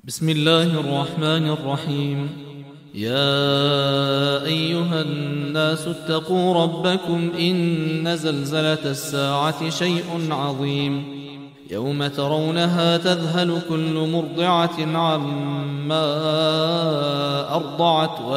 بسم الله الرحمن الرحيم. يا أيها الناس اتقوا ربكم إن زلزلة الساعة شيء عظيم يوم ترونها تذهل كل مرضعة عما أرضعت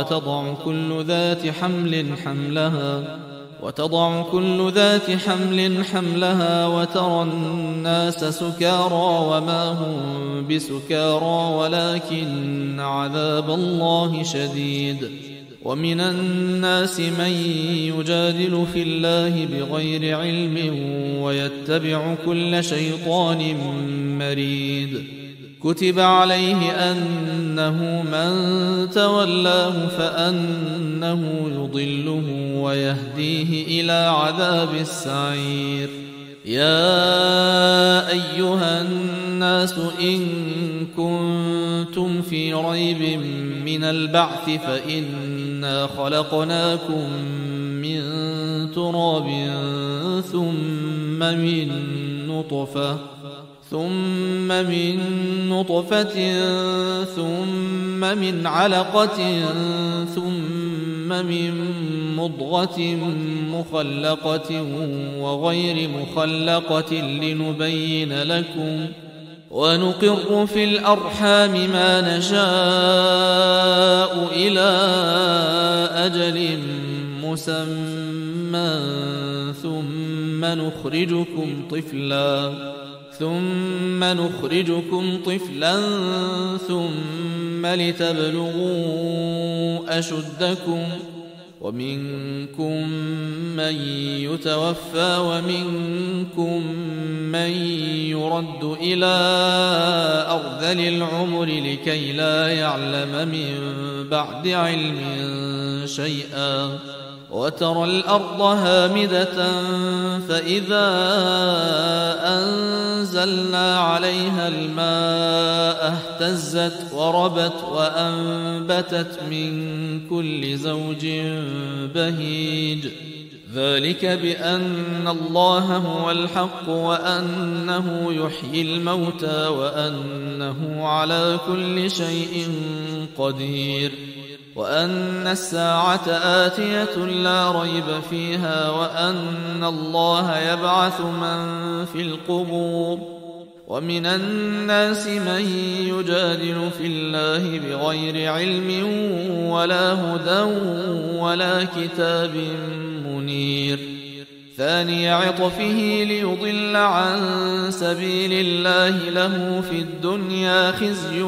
وتضع كل ذات حمل حملها وترى الناس سكارى وما هم بسكارى ولكن عذاب الله شديد. ومن الناس من يجادل في الله بغير علم ويتبع كل شيطان مريد. كتب عليه أنه من تولاه فأنه يضله ويهديه إلى عذاب السعير. يا أيها الناس إن كنتم في ريب من البعث فإنا خلقناكم من تراب ثم من نطفة ثم من علقة ثم من مضغة مخلقة وغير مخلقة لنبين لكم ونقر في الأرحام ما نشاء إلى أجل مسمى ثم نخرجكم طفلا ثم لتبلغوا أشدكم ومنكم من يتوفى ومنكم من يرد إلى أرذل العمر لكي لا يعلم من بعد علم شيئا. وترى الأرض هامدة فإذا أنزلنا عليها الماء اهتزت وربت وأنبتت من كل زوج بهيج. ذلك بأن الله هو الحق وأنه يحيي الموتى وأنه على كل شيء قدير وأن الساعة آتية لا ريب فيها وأن الله يبعث من في القبور. ومن الناس من يجادل في الله بغير علم ولا هدى ولا كتاب منير. ثاني عطفه ليضل عن سبيل الله له في الدنيا خزي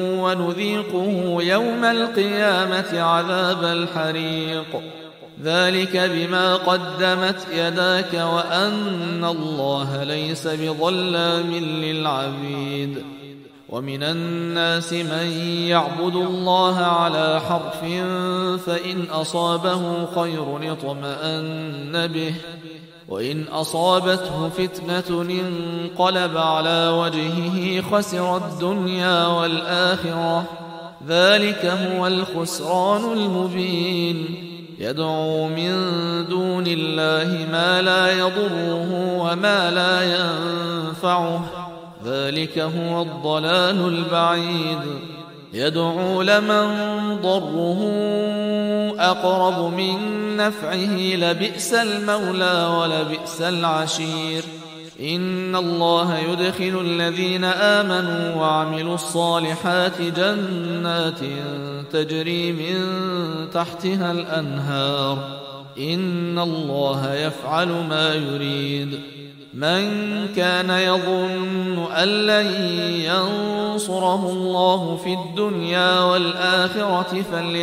ونذيقه يوم القيامة عذاب الحريق. ذلك بما قدمت يداك وأن الله ليس بظلام للعبيد. ومن الناس من يعبد الله على حرف فإن أصابه خير اطمأن به وإن أصابته فتنة انقلب على وجهه خسر الدنيا والآخرة. ذلك هو الخسران المبين. يدعو من دون الله ما لا يضره وما لا ينفعه. ذلك هو الضلال البعيد. يدعو لمن ضره أقرب من نفعه لبئس المولى ولبئس العشير. إن الله يدخل الذين آمنوا وعملوا الصالحات جنات تجري من تحتها الأنهار. إن الله يفعل ما يريد. من كان يظن أن لن ينصره الله في الدنيا والآخرة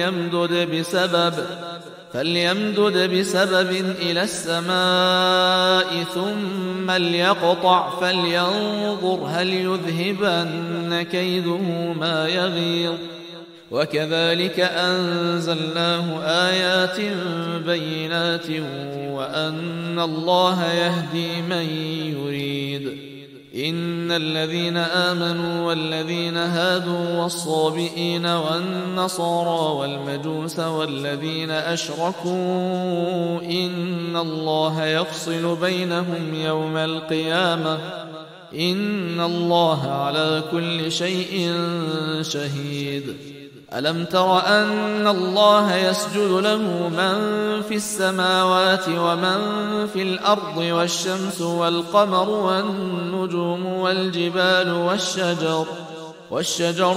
فليمدد بسبب إلى السماء ثم ليقطع فلينظر هل يذهبن كيده ما يغيظ. وكذلك أنزلناه آيات بينات وأن الله يهدي من يريد. إن الذين آمنوا والذين هادوا والصابئين والنصارى والمجوس والذين أشركوا إن الله يفصل بينهم يوم القيامة إن الله على كل شيء شهيد. ألم تر أن الله يسجد له من في السماوات ومن في الأرض والشمس والقمر والنجوم والجبال والشجر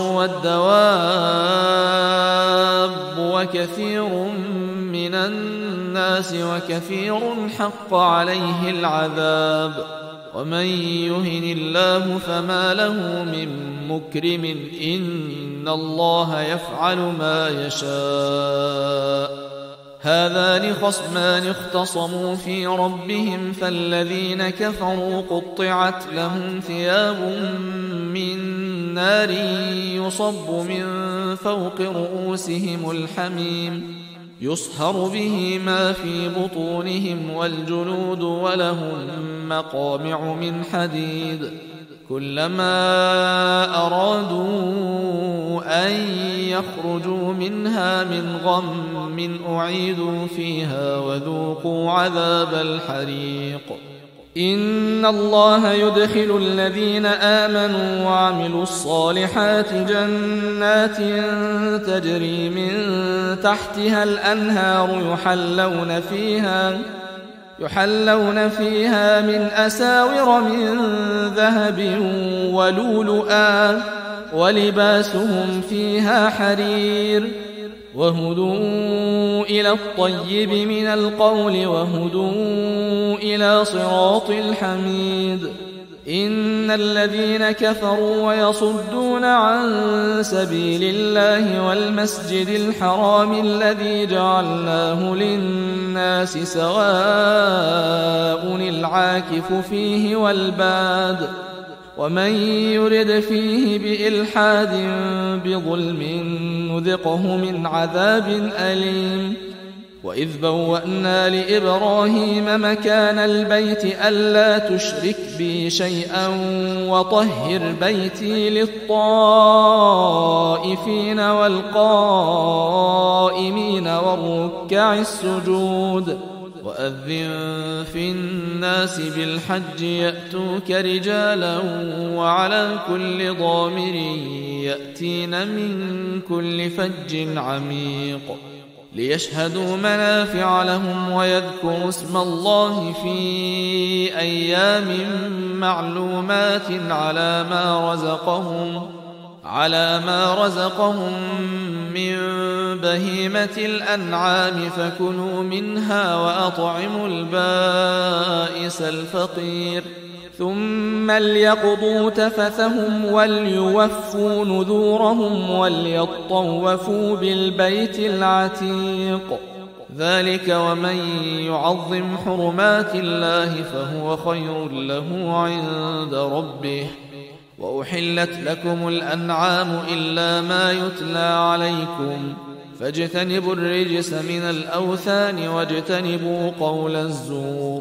والدواب وكثير من الناس وكثير حق عليه العذاب ومن يهن الله فما له من مكرم إن الله يفعل ما يشاء. هذان خصمان اختصموا في ربهم فالذين كفروا قطعت لهم ثياب من نار يصب من فوق رؤوسهم الحميم يصهر به ما في بطونهم والجلود ولهم مقامع من حديد كلما أرادوا أن يخرجوا منها من غم أعيدوا فيها وذوقوا عذاب الحريق. إن الله يدخل الذين آمنوا وعملوا الصالحات جنات تجري من تحتها الأنهار يحلون فيها من أساور من ذهب ولؤلؤا ولباسهم فيها حرير وهدوا إلى الطيب من القول وهدوا إلى صراط الحميد. إن الذين كفروا ويصدون عن سبيل الله والمسجد الحرام الذي جعلناه للناس سواء العاكف فيه والباد ومن يرد فيه بإلحاد بظلم نذقه من عذاب أليم. وإذ بوأنا لإبراهيم مكان البيت ألا تشرك بي شيئا وطهر بيتي للطائفين والقائمين والركع السجود. وأذن في الناس بالحج يأتوك رجالا وعلى كل ضامر يأتين من كل فج عميق ليشهدوا منافع لهم ويذكروا اسم الله في أيام معلومات على ما رزقهم من بهيمة الأنعام فكلوا منها وأطعموا البائس الفقير ثم ليقضوا تفثهم وليوفوا نذورهم وليطوفوا بالبيت العتيق. ذلك ومن يعظم حرمات الله فهو خير له عند ربه. وأحلت لكم الأنعام إلا ما يتلى عليكم فاجتنبوا الرجس من الأوثان واجتنبوا قول الزور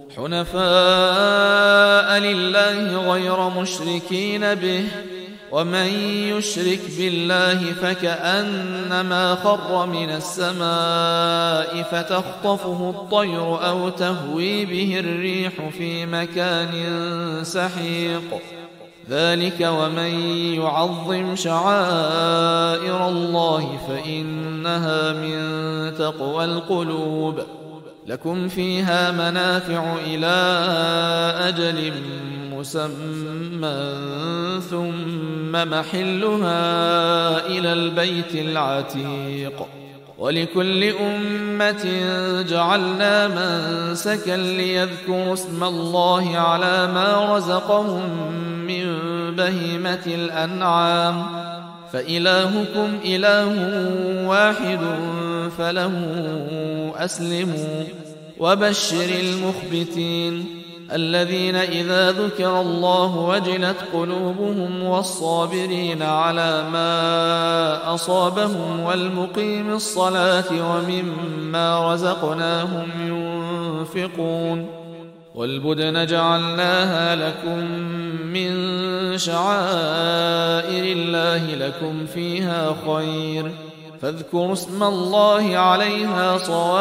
حنفاء لله غير مشركين به ومن يشرك بالله فكأنما خر من السماء فتخطفه الطير أو تهوي به الريح في مكان سحيق. ذلك ومن يعظم شعائر الله فإنها من تقوى القلوب. لكم فيها منافع إلى أجل مسمى ثم محلها إلى البيت العتيق. ولكل أمة جعلنا منسكا ليذكروا اسم الله على ما رزقهم من بهيمة الأنعام فإلهكم إله واحد فله أسلموا. وبشر المخبتين الذين إذا ذكر الله وجلت قلوبهم والصابرين على ما أصابهم والمقيم الصلاة ومما رزقناهم ينفقون. والبدن جعلناها لكم من شعائر الله لكم فيها خير فاذكروا اسم الله عليها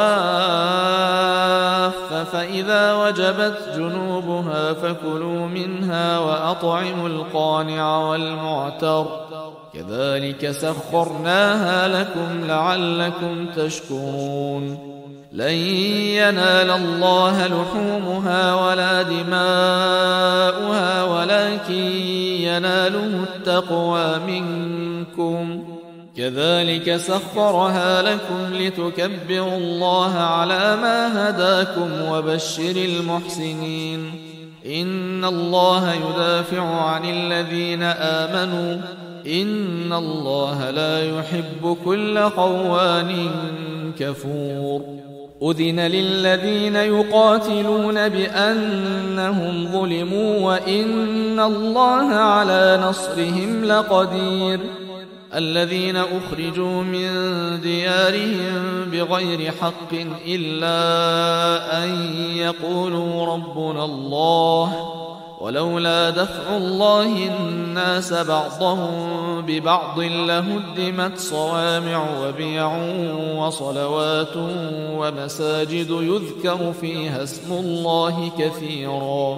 صواف فإذا وجبت جنوبها فكلوا منها وأطعموا القانع والمعتر كذلك سخرناها لكم لعلكم تشكرون لن ينال الله لحومها ولا دماؤها ولكن يناله التقوى منكم كذلك سخرها لكم لتكبروا الله على ما هداكم وبشر المحسنين إن الله يدافع عن الذين آمنوا إن الله لا يحب كل خوان كفور أذن للذين يقاتلون بأنهم ظلموا وإن الله على نصرهم لقدير الذين أخرجوا من ديارهم بغير حق إلا أن يقولوا ربنا الله ولولا دفع الله الناس بعضهم ببعض لهدمت صوامع وبيع وصلوات ومساجد يذكر فيها اسم الله كثيرا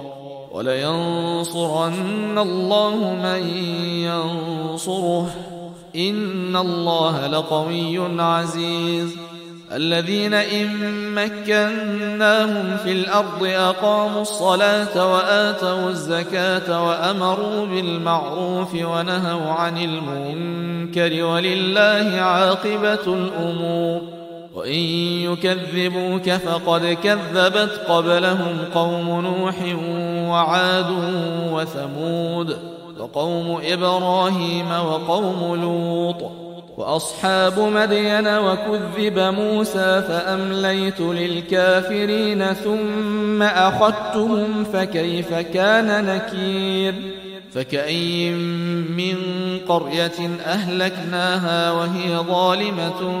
ولينصرن الله من ينصره إن الله لقوي عزيز الذين إن مكناهم في الأرض أقاموا الصلاة وآتوا الزكاة وأمروا بالمعروف ونهوا عن المنكر ولله عاقبة الأمور وإن يكذبوك فقد كذبت قبلهم قوم نوح وعاد وثمود وقوم إبراهيم وقوم لوط وأصحاب مدين وكذب موسى فأمليت للكافرين ثم أخذتهم فكيف كان نكير فكأي من قرية أهلكناها وهي ظالمة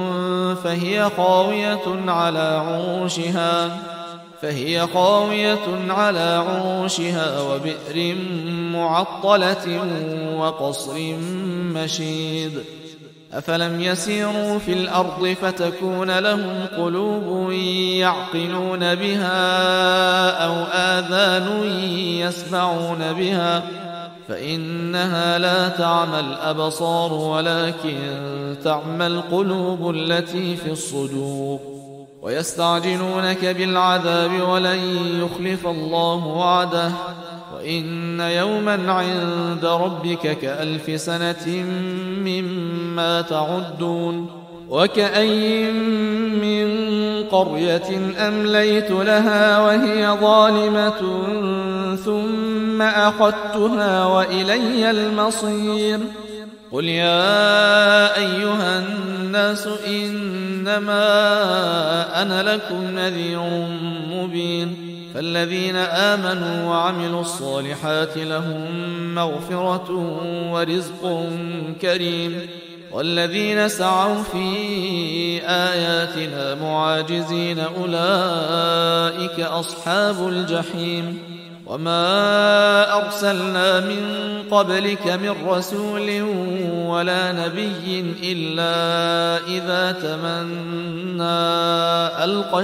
فهي خاوية على عروشها وبئر معطلة وقصر مشيد أفلم يسيروا في الأرض فتكون لهم قلوب يعقلون بها أو آذان يسمعون بها فإنها لا تعمى الأبصار ولكن تعمى القلوب التي في الصدور ويستعجلونك بالعذاب ولن يخلف الله وعده وإن يوما عند ربك كألف سنة مما تعدون وكأي من قرية أمليت لها وهي ظالمة ثم أخذتها وإلي المصير قل يا أيها الناس إنما أنا لكم نذير مبين فالذين آمنوا وعملوا الصالحات لهم مغفرة ورزق كريم والذين سعوا في آياتنا معاجزين أولئك أصحاب الجحيم وما أرسلنا من قبلك من رسول ولا نبي إلا إذا تمنى ألقى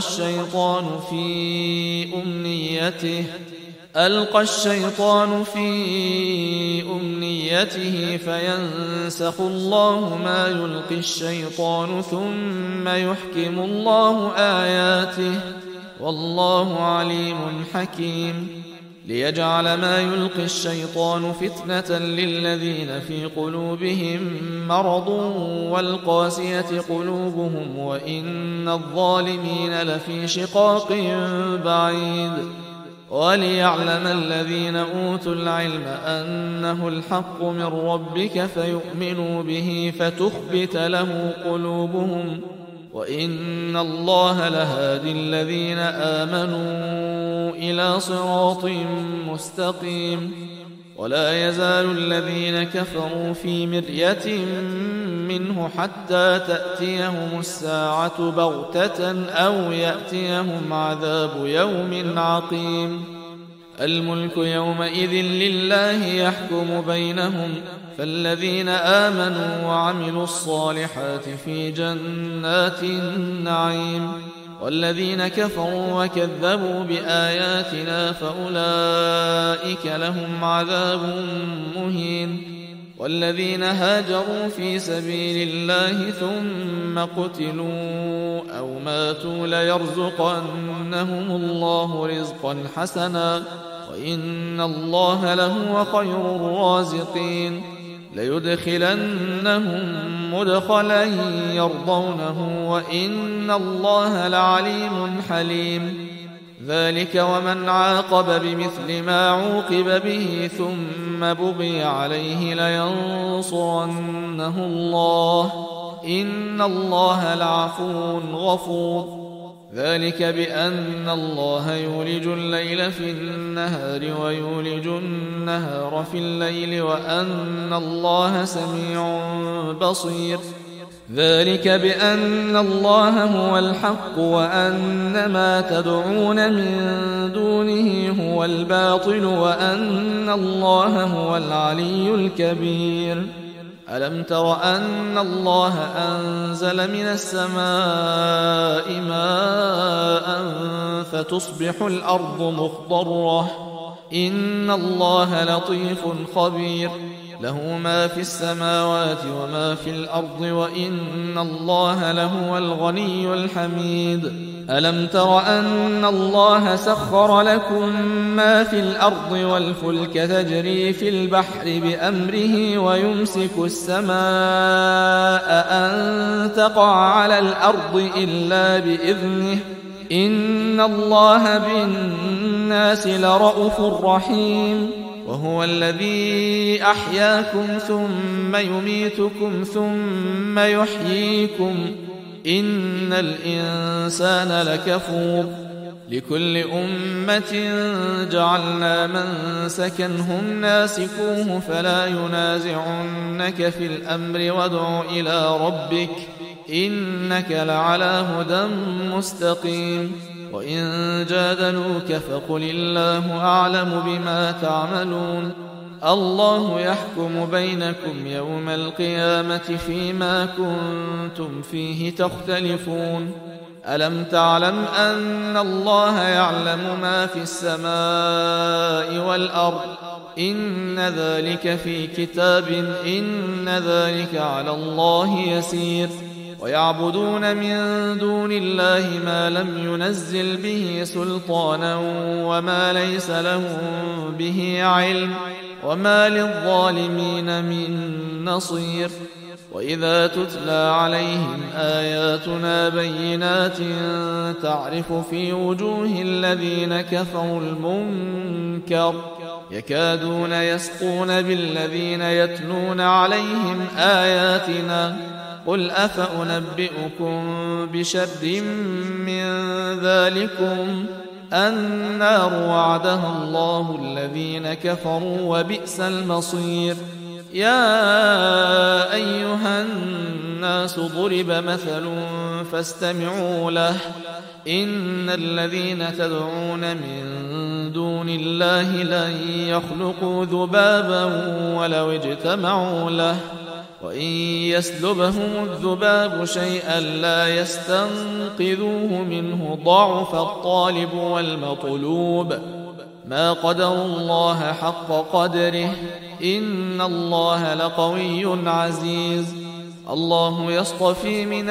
الشيطان في أمنيته فينسخ الله ما يلقي الشيطان ثم يحكم الله آياته والله عليم حكيم ليجعل ما يلقي الشيطان فتنة للذين في قلوبهم مرض والقاسية قلوبهم وإن الظالمين لفي شقاق بعيد وليعلم الذين أوتوا العلم أنه الحق من ربك فيؤمنوا به فتخبت له قلوبهم وإن الله لهادي الذين آمنوا إلى صراط مستقيم ولا يزال الذين كفروا في مرية منه حتى تأتيهم الساعة بغتة أو يأتيهم عذاب يوم عقيم الملك يومئذ لله يحكم بينهم فالذين آمنوا وعملوا الصالحات في جنات النعيم والذين كفروا وكذبوا بآياتنا فأولئك لهم عذاب مهين والذين هاجروا في سبيل الله ثم قتلوا أو ماتوا ليرزقنهم الله رزقا حسنا وإن الله لهو خير الرازقين ليدخلنهم مدخلا يرضونه وإن الله لعليم حليم ذلك ومن عاقب بمثل ما عوقب به ثم بغي عليه لينصرنه الله إن الله لعفو غفور ذلك بأن الله يولج الليل في النهار ويولج النهار في الليل وأن الله سميع بصير ذلك بأن الله هو الحق وأن ما تدعون من دونه هو الباطل وأن الله هو العلي الكبير ألم تر أن الله أنزل من السماء ماء فتصبح الأرض مخضرة إن الله لطيف خبير له ما في السماوات وما في الأرض وإن الله لهو الغني الحميد ألم تر أن الله سخر لكم ما في الأرض والفلك تجري في البحر بأمره ويمسك السماء أن تقع على الأرض إلا بإذنه إن الله بالناس لرءوف رحيم وهو الذي أحياكم ثم يميتكم ثم يحييكم إن الإنسان لكفور لكل أمة جعلنا منسكا هم ناسكوه فلا ينازعنك في الأمر وادع إلى ربك إنك لعلى هدى مستقيم وإن جادلوك فقل الله أعلم بما تعملون الله يحكم بينكم يوم القيامة فيما كنتم فيه تختلفون ألم تعلم أن الله يعلم ما في السماء والأرض إن ذلك في كتاب إن ذلك على الله يسير ويعبدون من دون الله ما لم ينزل به سلطانا وما ليس لهم به علم وما للظالمين من نصير وإذا تتلى عليهم آياتنا بينات تعرف في وجوه الذين كفروا المنكر يكادون يسقون بالذين يتلون عليهم آياتنا قل أفأنبئكم بشر من ذلكم النار وعدها الله الذين كفروا وبئس المصير يا أيها الناس ضرب مثل فاستمعوا له إن الذين تدعون من دون الله لن يخلقوا ذبابا ولو اجتمعوا له وإن يسلبهم الذباب شيئا لا يستنقذوه منه ضعف الطالب والمطلوب ما قدروا الله حق قدره إن الله لقوي عزيز الله يصطفي من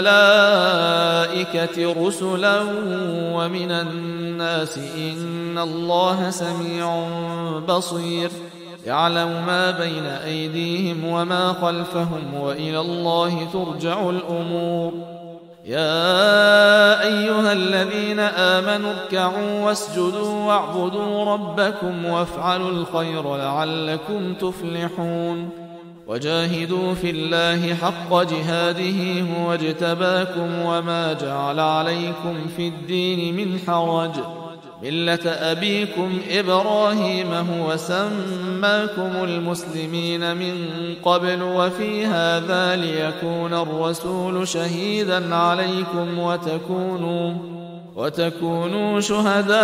الملائكة رسلا ومن الناس إن الله سميع بصير يعلم ما بين أيديهم وما خلفهم وإلى الله ترجع الأمور يا أيها الذين آمنوا اركعوا واسجدوا واعبدوا ربكم وافعلوا الخير لعلكم تفلحون وجاهدوا في الله حق جهاده هو اجتباكم وما جعل عليكم في الدين من حرج ملة أبيكم إبراهيم هو سماكم المسلمين من قبل وفي هذا ليكون الرسول شهيدا عليكم وتكونوا شهداء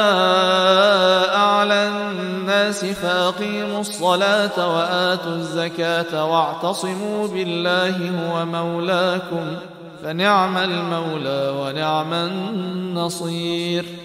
على الناس فأقيموا الصلاة وآتوا الزكاة واعتصموا بالله هو مولاكم فنعم المولى ونعم النصير.